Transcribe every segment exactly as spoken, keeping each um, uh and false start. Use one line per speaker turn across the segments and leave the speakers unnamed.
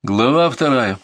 Глава вторая.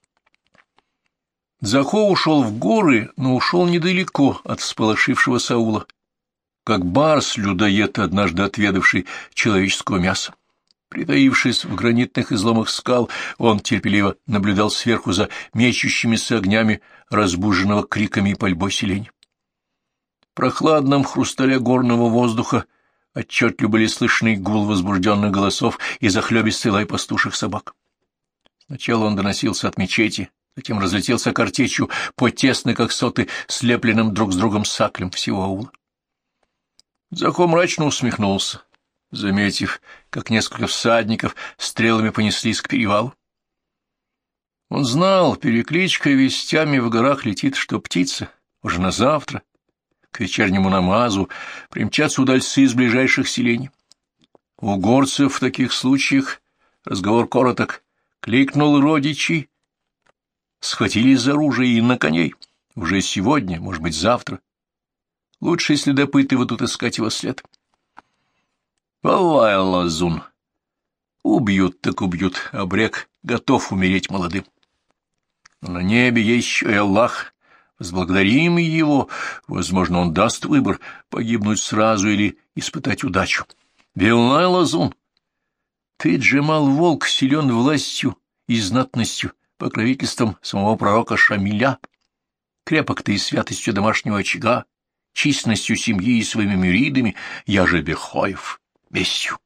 Захо ушел в горы, но ушел недалеко от всполошившего Саула, как барс-людоед, однажды отведавший человеческого мяса. Притаившись в гранитных изломах скал, он терпеливо наблюдал сверху за мечущимися огнями разбуженного криками и пальбой селения. В прохладном хрустале горного воздуха отчетливо были слышны гул возбужденных голосов и захлебистый лай пастуших собак. Сначала он доносился от мечети, затем разлетелся картечью по тесной, как соты, слепленным друг с другом саклям всего аула. Захо мрачно усмехнулся, заметив, как несколько всадников стрелами понеслись к перевалу. Он знал, перекличкой вестями в горах летит, что птица уже на завтра, к вечернему намазу, примчатся удальцы из ближайших селений. У горцев в таких случаях разговор короток. Кликнул родичи, схватились за оружие и на коней. Уже сегодня, может быть, завтра. Лучше следопыты будут искать его след. Валай, лазун! Убьют так убьют, а Брек готов умереть молодым. Но на небе есть еще и Аллах. Возблагодарим его, возможно, он даст выбор, погибнуть сразу или испытать удачу. Валай, лазун! Ты, Джемал Волк, силен властью и знатностью, покровительством самого пророка Шамиля, крепок ты и святостью домашнего очага, численностью семьи и своими мюридами, я же Бехоев, местью.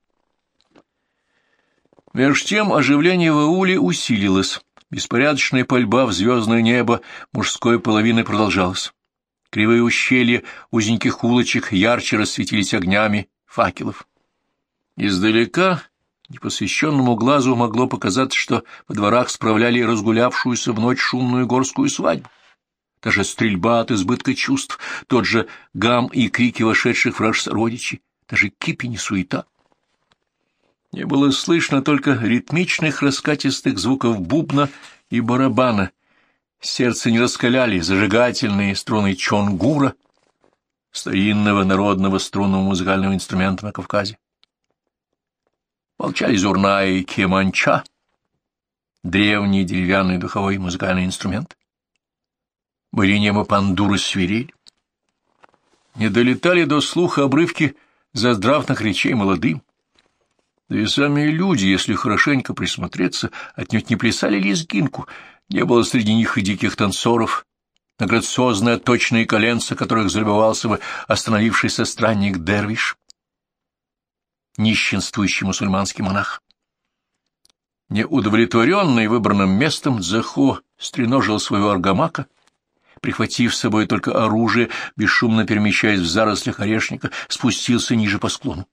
Меж тем оживление в ауле усилилось, беспорядочная пальба в звездное небо мужской половины продолжалась. Кривые ущелья узеньких улочек ярче рассветились огнями факелов. Издалека непосвященному глазу могло показаться, что во дворах справляли разгулявшуюся в ночь шумную горскую свадьбу. Даже стрельба от избытка чувств, тот же гам и крики вошедших враж сородичей, даже кипень и суета. Не было слышно только ритмичных раскатистых звуков бубна и барабана. Сердце не раскаляли зажигательные струны чонгура, старинного народного струнного музыкального инструмента на Кавказе. Молчали зурна и кеманча, древний деревянный духовой музыкальный инструмент. Были немо пандуры свирель. Не долетали до слуха обрывки заздравных речей молодым. Да и сами люди, если хорошенько присмотреться, отнюдь не плясали лезгинку, не было среди них и диких танцоров, на грациозные точные коленца, которых залюбовался бы остановившийся странник-дервиш, нищенствующий мусульманский монах. Неудовлетворенный выбранным местом, Захо стреножил своего аргамака, прихватив с собой только оружие, бесшумно перемещаясь в зарослях орешника, спустился ниже по склону.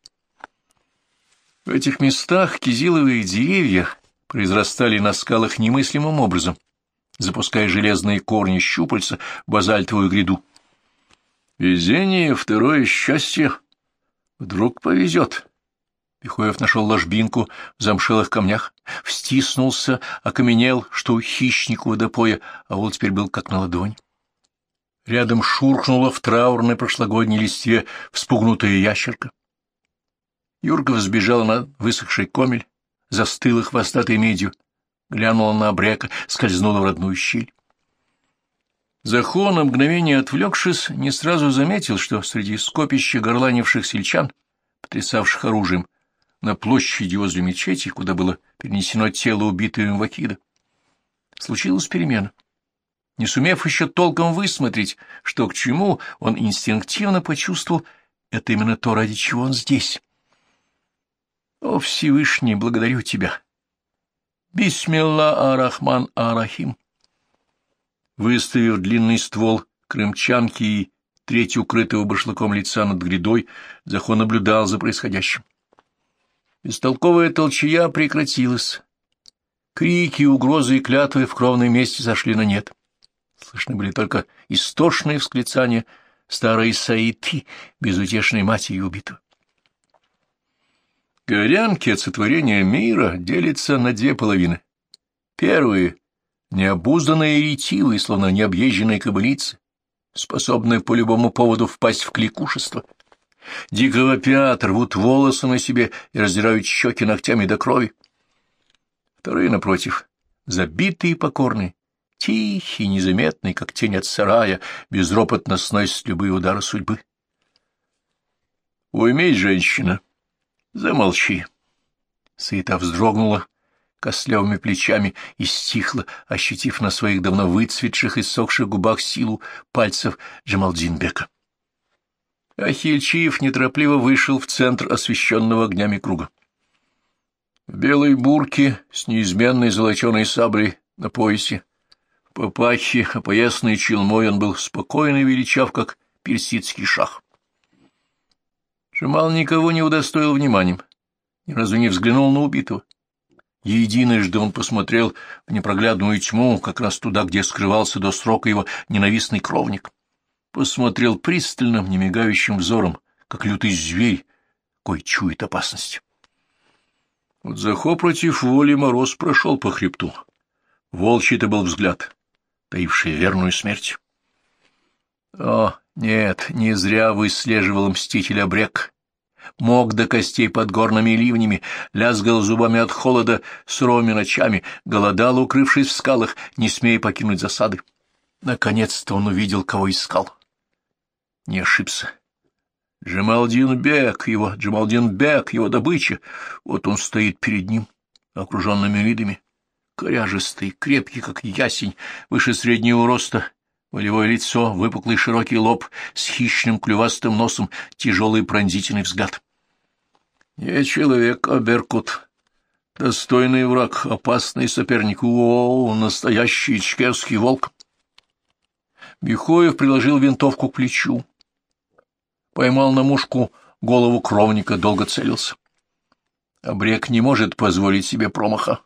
В этих местах кизиловые деревья произрастали на скалах немыслимым образом, запуская железные корни щупальца в базальтовую гряду. Везение — второе счастье. Вдруг повезет. Бехоев нашел ложбинку в замшелых камнях, встиснулся, окаменел, что у хищника водопоя, а вот теперь был как на ладонь. Рядом шурхнула в траурной прошлогодней листве вспугнутая ящерка. Юрка взбежала на высохший комель, застыла хвостатой медью, глянула на Брека, скользнула в родную щель. Захо, на мгновение отвлекшись, не сразу заметил, что среди скопища горланивших сельчан, потрясавших оружием, на площади возле мечети, куда было перенесено тело убитого им Вакида, случилась перемена. Не сумев еще толком высмотреть, что к чему, он инстинктивно почувствовал, это именно то, ради чего он здесь. «О, Всевышний, благодарю тебя! Бисмилла ар-Рахман ар-Рахим!» Выставив длинный ствол крымчанки и треть укрытого башлыком лица над грядой, Захо наблюдал за происходящим. Бестолковая толчая прекратилась. Крики, угрозы и клятвы в кровной мести сошли на нет. Слышны были только истошные восклицания старой Саиты, безутешной матери убитого. Горянки от сотворения мира делятся на две половины. Первые — необузданные и ретивые, словно необъезженные кобылицы, способные по любому поводу впасть в кликушество. Дико вопят, рвут волосы на себе и раздирают щеки ногтями до крови. Вторые, напротив, забитый и покорный, тихий, незаметный, как тень от сарая, безропотно сносит любые удары судьбы. Уймись, женщина, замолчи. Суета вздрогнула костлявыми плечами и стихла, ощутив на своих давно выцветших и сохших губах силу пальцев Джамалдин-бека. Ахильчиев неторопливо вышел в центр освещенного огнями круга. В белой бурке с неизменной золоченой саблей на поясе, в папахе, опоясанной челмой, он был спокойный и величав, как персидский шах. Джамал никого не удостоил вниманием, ни разу не взглянул на убитого. Единожды он посмотрел в непроглядную тьму, как раз туда, где скрывался до срока его ненавистный кровник. Посмотрел пристальным, немигающим взором, как лютый зверь, кой чует опасность. Вот Захо против воли мороз прошел по хребту. Волчий-то был взгляд, таивший верную смерть. О, нет, не зря выслеживал мститель Абрек. Мог до костей под горными ливнями, лязгал зубами от холода суровыми ночами, голодал, укрывшись в скалах, не смея покинуть засады. Наконец-то он увидел, кого искал. Не ошибся. Джамалдин-бек, его Джамалдин-бек, его добыча. Вот он стоит перед ним, окруженными видами. Коряжистый, крепкий, как ясень, выше среднего роста, волевое лицо, выпуклый широкий лоб с хищным клювастым носом, тяжелый пронзительный взгляд. Не человек, а беркут. Достойный враг, опасный соперник. О, настоящий ичкерский волк. Бехоев приложил винтовку к плечу. Поймал на мушку голову кровника, долго целился. Абрек не может позволить себе промаха.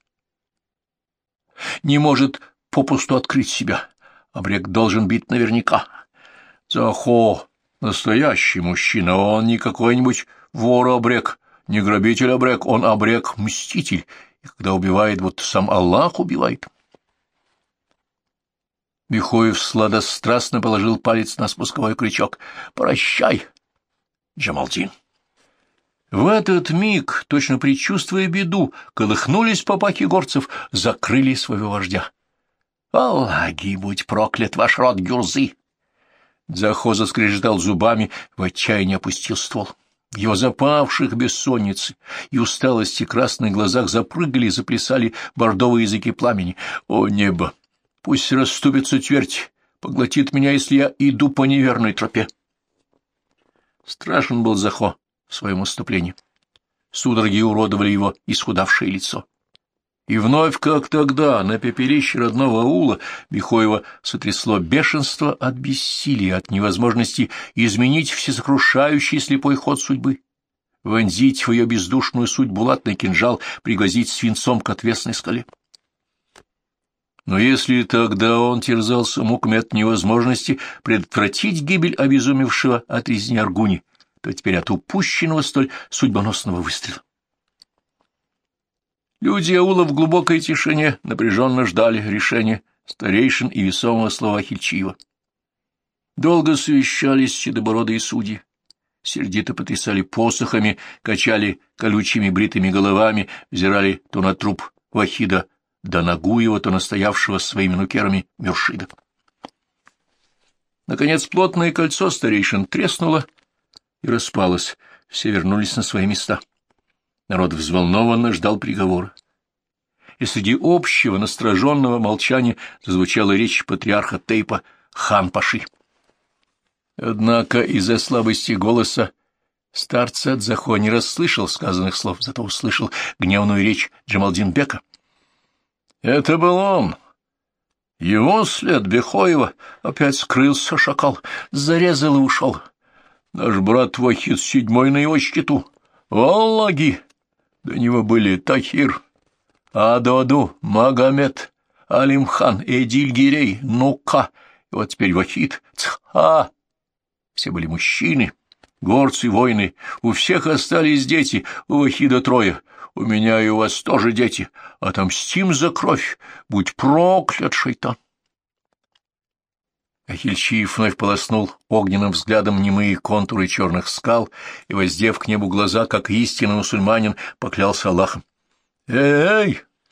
Не может попусту открыть себя. Абрек должен бить наверняка. Захо — настоящий мужчина, он не какой-нибудь вор-абрек, не грабитель-абрек, он абрек-мститель, и когда убивает, вот сам Аллах убивает. Бехоев сладострастно положил палец на спусковой крючок. «Прощай, Джамалдин». В этот миг, точно предчувствуя беду, колыхнулись попахи горцев, закрыли своего вождя. «Аллаги, будь проклят ваш род Гюрзы!» Захо заскрежетал зубами, в отчаянии опустил ствол. В его запавших бессонницы и усталости красных глазах запрыгали и заплясали бордовые языки пламени. «О, небо! Пусть расступится твердь, поглотит меня, если я иду по неверной тропе!» Страшен был Захо в своем уступлении. Судороги уродовали его исхудавшее лицо. И вновь, как тогда, на пепелище родного аула, Бехоева сотрясло бешенство от бессилия, от невозможности изменить всесокрушающий слепой ход судьбы, вонзить в ее бездушную суть булатный кинжал, пригвоздить свинцом к отвесной скале. Но если тогда он терзался муками от невозможности предотвратить гибель обезумевшего от резни Аргуни, то теперь от упущенного столь судьбоносного выстрела. Люди аула в глубокой тишине напряженно ждали решения старейшин и весомого слова Ахильчиева. Долго совещались седобородые судьи, сердито потрясали посохами, качали колючими бритыми головами, взирали то на труп Вахида Данагуева, то на стоявшего с своими нукерами Мюршида. Наконец плотное кольцо старейшин треснуло и распалось, все вернулись на свои места. Народ взволнованно ждал приговора. И среди общего настороженного молчания зазвучала речь патриарха Тейпа хан-паши. Однако из-за слабости голоса старца Захо не расслышал сказанных слов, зато услышал гневную речь Джамалдин-бека. Это был он. Его след Бехоева опять скрылся шакал, зарезал и ушел. Наш брат Вахид седьмой на его счету. Аллаги! До него были Тахир, Адоду, Магомед, Алимхан, Эдиль-Гирей, Нука, и вот теперь Вахид, Цха. Все были мужчины, горцы, воины, у всех остались дети, у Вахида трое, у меня и у вас тоже дети, отомстим за кровь, будь проклят, шайтан. Ахильчиев вновь полоснул огненным взглядом немые контуры черных скал и, воздев к небу глаза, как истинный мусульманин, поклялся Аллахом. «Эй,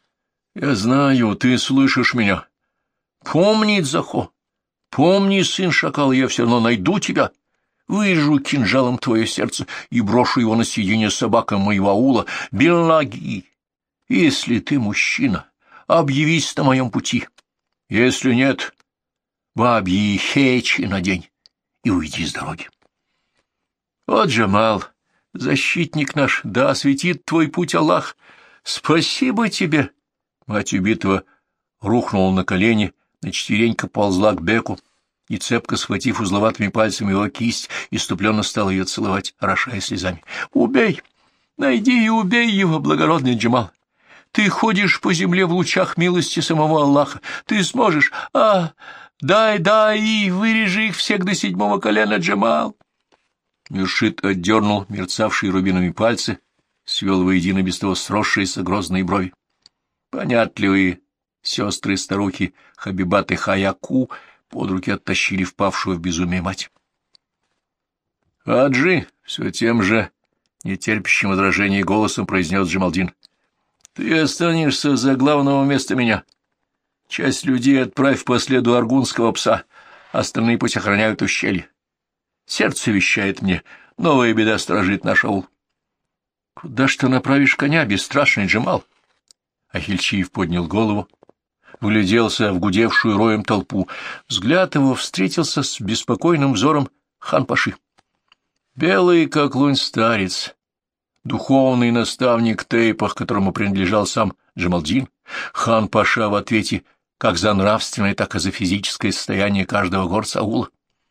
Я знаю, ты слышишь меня. Помни, Дзахо, помни, сын шакала, я все равно найду тебя. Вырежу кинжалом твое сердце и брошу его на съедение собакам моего аула. Белаги, если ты мужчина, объявись на моем пути. Если нет, бабьи хечи надень и уйди с дороги. О, Джамал, защитник наш, да осветит твой путь Аллах. Спасибо тебе. Мать убитого рухнула на колени, на четверенько ползла к Беку и, цепко схватив узловатыми пальцами его кисть, иступленно стала ее целовать, орошая слезами. «Убей! Найди и убей его, благородный Джамал! Ты ходишь по земле в лучах милости самого Аллаха. Ты сможешь! А, дай, дай, и вырежи их всех до седьмого колена, Джамал!» Мюршид отдернул мерцавшие рубинами пальцы, свел воедино без того сросшиеся грозные брови. Понятливые сестры-старухи Хабибат и Хаяку под руки оттащили впавшую в безумие мать. — Аджи, — все тем же нетерпящим возражений голосом произнес Джамалдин, — ты останешься за главного вместо меня. Часть людей отправь по следу аргунского пса, остальные пусть охраняют ущелье. Сердце вещает мне, новая беда сторожит наш аул. — Куда ж ты направишь коня, бесстрашный Джамал? Ахильчиев поднял голову, вгляделся в гудевшую роем толпу. Взгляд его встретился с беспокойным взором хан-паши. Белый, как лунь старец, духовный наставник Тейпах, которому принадлежал сам Джамалдин, хан-паша в ответе как за нравственное, так и за физическое состояние каждого горца аула.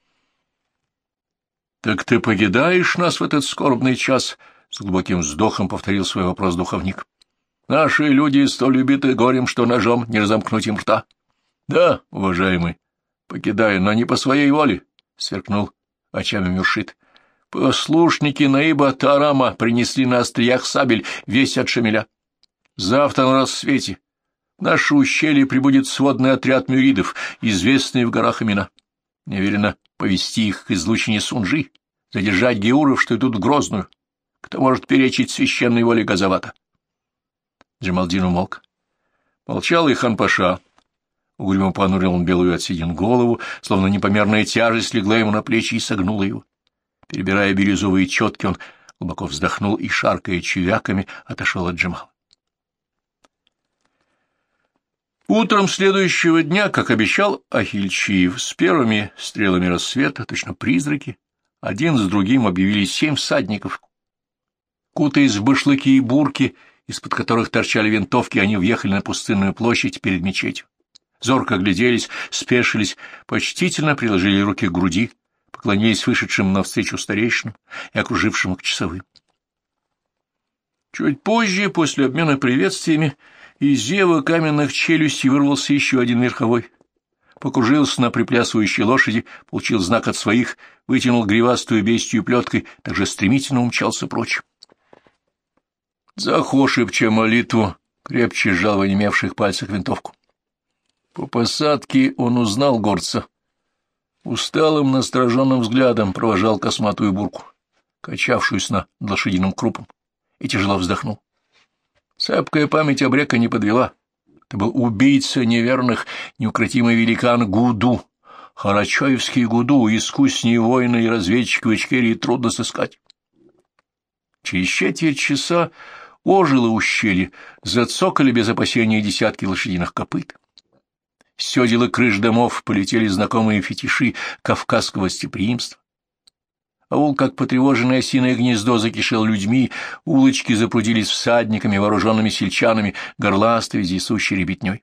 — Так ты покидаешь нас в этот скорбный час? — с глубоким вздохом повторил свой вопрос духовник. Наши люди столь убиты горем, что ножом не разомкнуть им рта. — Да, уважаемый, покидаю, но не по своей воле, — сверкнул очами Мюршид. — Послушники Наиба Таарама принесли на остриях сабель весть от Шамиля. Завтра на рассвете в наше ущелье прибудет сводный отряд мюридов, известные в горах имена. Мне велено повести их к излучине Сунжи, задержать геуров, что идут в Грозную. Кто может перечить священной воле Газавата? Джамалдин умолк. Молчал и хан-паша. Угрюмо понурил он белую от седин голову, словно непомерная тяжесть легла ему на плечи и согнула его. Перебирая бирюзовые четки, он глубоко вздохнул и, шаркая чевяками, отошел от Джамала. Утром следующего дня, как обещал Ахильчиев, с первыми стрелами рассвета, точно призраки, один за другим объявили семь всадников. Кутаясь в башлыки и бурки, из-под которых торчали винтовки, они въехали на пустынную площадь перед мечетью. Зорко огляделись, спешились, почтительно приложили руки к груди, поклонились вышедшим навстречу старейшинам и окружившим их часовым. Чуть позже, после обмена приветствиями, из зева каменных челюстей вырвался еще один верховой. Покружился на приплясывающей лошади, получил знак от своих, вытянул гривастую бестию плеткой, также стремительно умчался прочь. Захо, шепча молитву, крепче сжал в онемевших пальцах винтовку. По посадке он узнал горца. Усталым, настороженным взглядом провожал косматую бурку, качавшуюся над лошадиным крупом, и тяжело вздохнул. Цепкая память обрека не подвела. Это был убийца неверных, неукротимый великан Гуду. Харачоевский Гуду, искуснее воина и разведчика в Ичкерии трудно сыскать. Через четверть часа ожило ущелье, зацокали без опасения десятки лошадиных копыт. С седел и крыш домов полетели знакомые фетиши кавказского степриимства. Аул, как потревоженное осиное гнездо, закишел людьми, улочки запрудились всадниками, вооруженными сельчанами, горластой, вездесущей ребятней.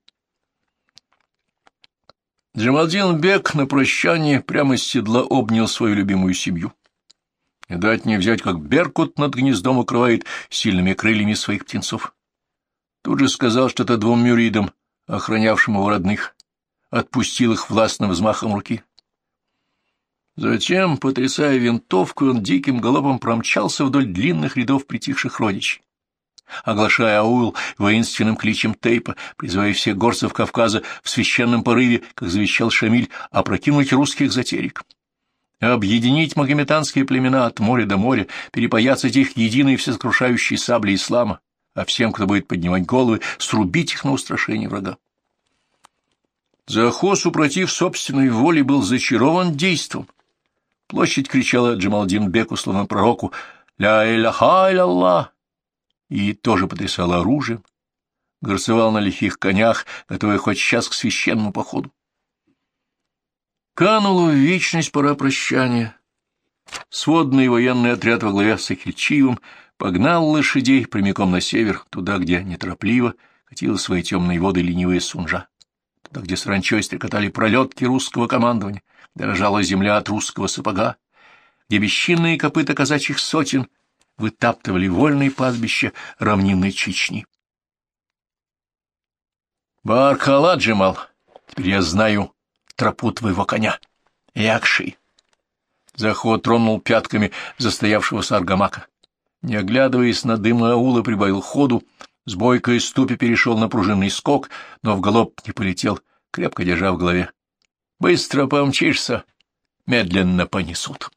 Джамалдин Бек на прощание прямо с седла обнял свою любимую семью. Не дать не взять, как беркут над гнездом укрывает сильными крыльями своих птенцов. Тут же сказал что-то двум мюридам, охранявшим его родных, отпустил их властным взмахом руки. Затем, потрясая винтовку, он диким галопом промчался вдоль длинных рядов притихших родичей, оглашая аул воинственным кличем Тейпа, призывая всех горцев Кавказа в священном порыве, как завещал Шамиль, опрокинуть русских затерек, объединить магометанские племена от моря до моря, перепоясать их единой всесокрушающей саблей ислама, а всем, кто будет поднимать головы, срубить их на устрашение врага. Захо, супротив собственной воли, был зачарован действом. Площадь кричала Джамалдин-беку, словно пророку, «Ля иляха илля-Аллах!» и тоже потрясала оружием, горцевал на лихих конях, готовый хоть сейчас к священному походу. Канула в вечность пора прощания. Сводный военный отряд во главе с Ахильчиевым погнал лошадей прямиком на север, туда, где неторопливо катила свои темные воды ленивая Сунжа, туда, где саранчой стрекотали пролетки русского командования, где рожала земля от русского сапога, где бесчинные копыта казачьих сотен вытаптывали вольные пастбища равнинной Чечни. Баркала, Джемал, теперь я знаю тропу твоего коня. Якши. Захо тронул пятками застоявшегося аргамака. Не оглядываясь на дым аула, прибавил ходу, с бойкой ступи перешел на пружинный скок, но в галоп не полетел, крепко держа в голове. Быстро помчишься, медленно понесут.